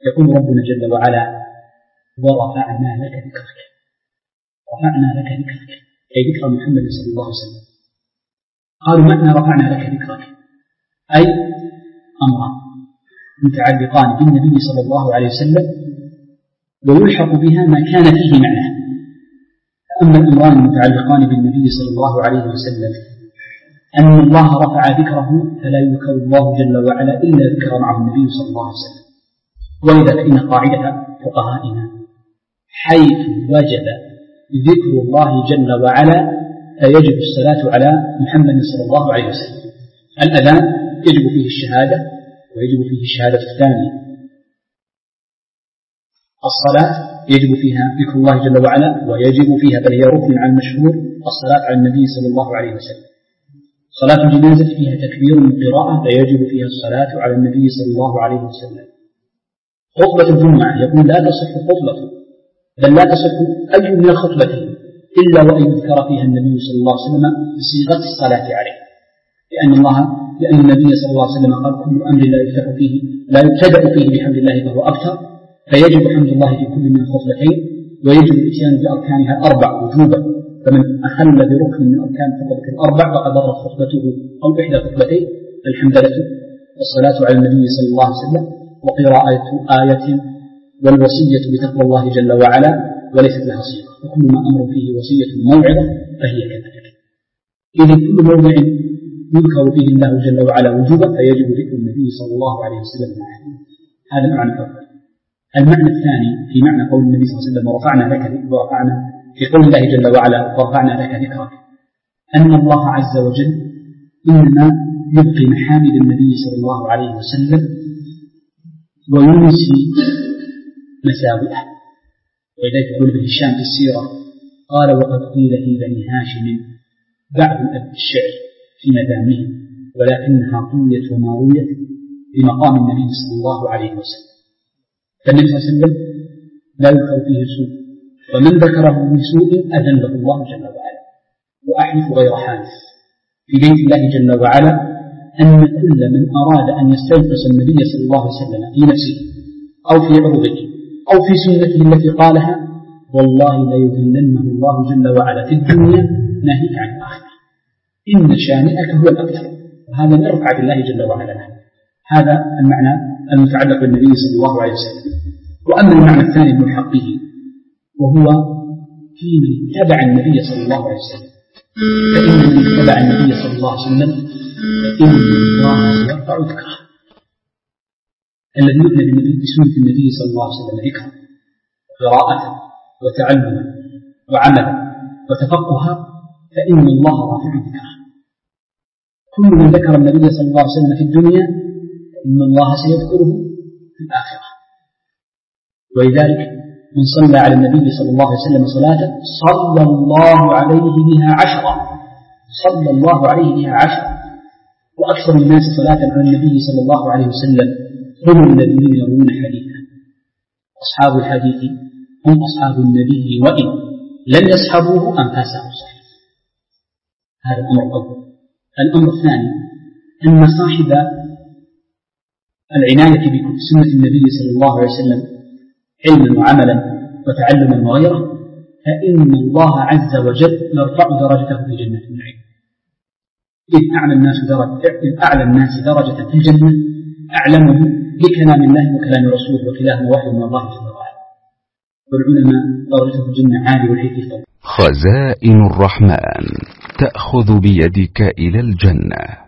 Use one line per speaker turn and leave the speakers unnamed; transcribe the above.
يقول ربنا جل وعلا: ورفعنا لك ذكرك. رفعنا لك ذكرك أي ذكر محمد صلى الله عليه وسلم. قالوا: معنى رفعنا لك ذكرك أي أمران متعلقان بالنبي صلى الله عليه وسلم ويلحق بها ما كان فيه معنى. أما الأمران المتعلقان بالنبي صلى الله عليه وسلم أن الله رفع ذكره فلا يذكر الله جل وعلا إلا ذكر معه النبي صلى الله عليه وسلم. ولذا فإن قاعدة فقهائنا حيث وجب ذكر الله جل وعلا فيجب الصلاة على محمد صلى الله عليه وسلم. الأذان يجب فيه الشهادة ويجب فيه الشهادة الثانية. الصلاة يجب فيها ذكر الله جل وعلا ويجب فيها بل هي ركن عن المشهور الصلاة على النبي صلى الله عليه وسلم. صلاة الجنازة فيها تكبير وقراءة فيجب فيها الصلاة على النبي صلى الله عليه وسلم. خطبة الجمعة يقول: لا تصح خطبة بل لا تصح أي من الخطبتين إلا وأن يذكر فيها النبي صلى الله عليه وسلم بصيغة الصلاة عليه، لأن النبي صلى الله عليه وسلم قال: كل أمر لا يبتدأ فيه بحمد الله فهو أبتر. فيجب حمد الله في كل من الخطبتين ويجب الإتيان بأركانها 4 وجوبا. فمن أخل بركن من أركان الخطبة 4 فقد ضرت خطبته أو إحدى خطبتين: الحمدلة والصلاة على النبي صلى الله عليه وسلم وقراءة آية والوصية بتقوى الله جل وعلا وليست لها صيغة. وكل ما أمر فيه وصية موعظة فهي كذلك. إذن كل موضع يذكر فيه الله جل وعلا وجوبا فيجب ذكر النبي صلى الله عليه وسلم معه. هذا المعنى الأول. المعنى الثاني في معنى قول النبي صلى الله عليه وسلم: ورفعنا في قول الله جل وعلا: ورفعنا لك ذكرك، أن الله عز وجل إنما يبقي محامد النبي صلى الله عليه وسلم وينسي مساوئه. ولذلك يقول ابن هشام في السيرة قال: وقد قيل في بني هاشم بعض الشعر في مدامه ولكنها طويت وما رويت بمقام النبي صلى الله عليه وسلم. فالنبي صلى الله عليه وسلم لا يذكر فيه سوء، ومن ذكره بسوء أذله الله جل وعلا. وأحلف غير حادث في بيت الله جل وعلا أن كل من أراد أن يستنقص النبي صلى الله عليه وسلم في نفسه أو في عرضه أو في سنته التي قالها والله لا يذلنه الله جل وعلا في الدنيا ناهيك عن الآخرة. إن شانئك هو الأكثر. وهذا من رفعة الله جل وعلا له. هذا المعنى المتعلق بالنبي صلى الله عليه وسلم. وأما المعنى الثاني الملحق به وهو في من اتبع النبي صلى الله عليه وسلم، فإن من اتبع النبي صلى الله عليه وسلم فإن الله سيرفع ذكره. الذي يؤمن بسنة النبي صلى الله عليه وسلم ذكرا وقراءة وتعلما وعملا وتفقها فإن الله رافع ذكره. كل من ذكر النبي صلى الله عليه وسلم في الدنيا فإن الله سيذكره في الآخرة. ولذلك من صلى على النبي صلى الله عليه وسلم صلاة صلى الله عليه بها 10. صلى الله عليه بها 10. وأكثر الناس صلاة على النبي صلى الله عليه وسلم هم الذين يروون حديثا. أصحاب الحديث هم أصحاب النبي وإن لم يصحبوه أنفاسهم صحيح. هذا الأمر الأول. الأمر الثاني أن صاحب العناية بسنة النبي صلى الله عليه وسلم علما وعملا وتعلما وغيره فإن الله عز وجل يرفع درجته في جنة النعيم. إذ أعلى الناس درجة في الجنة أعلمه بكلام الله وكلام رسوله وكلاهما وحي من الله جل وعلا. والعلماء درجته في الجنة عالي والحيث فوق.
خزائن الرحمن تأخذ بيدك إلى الجنة.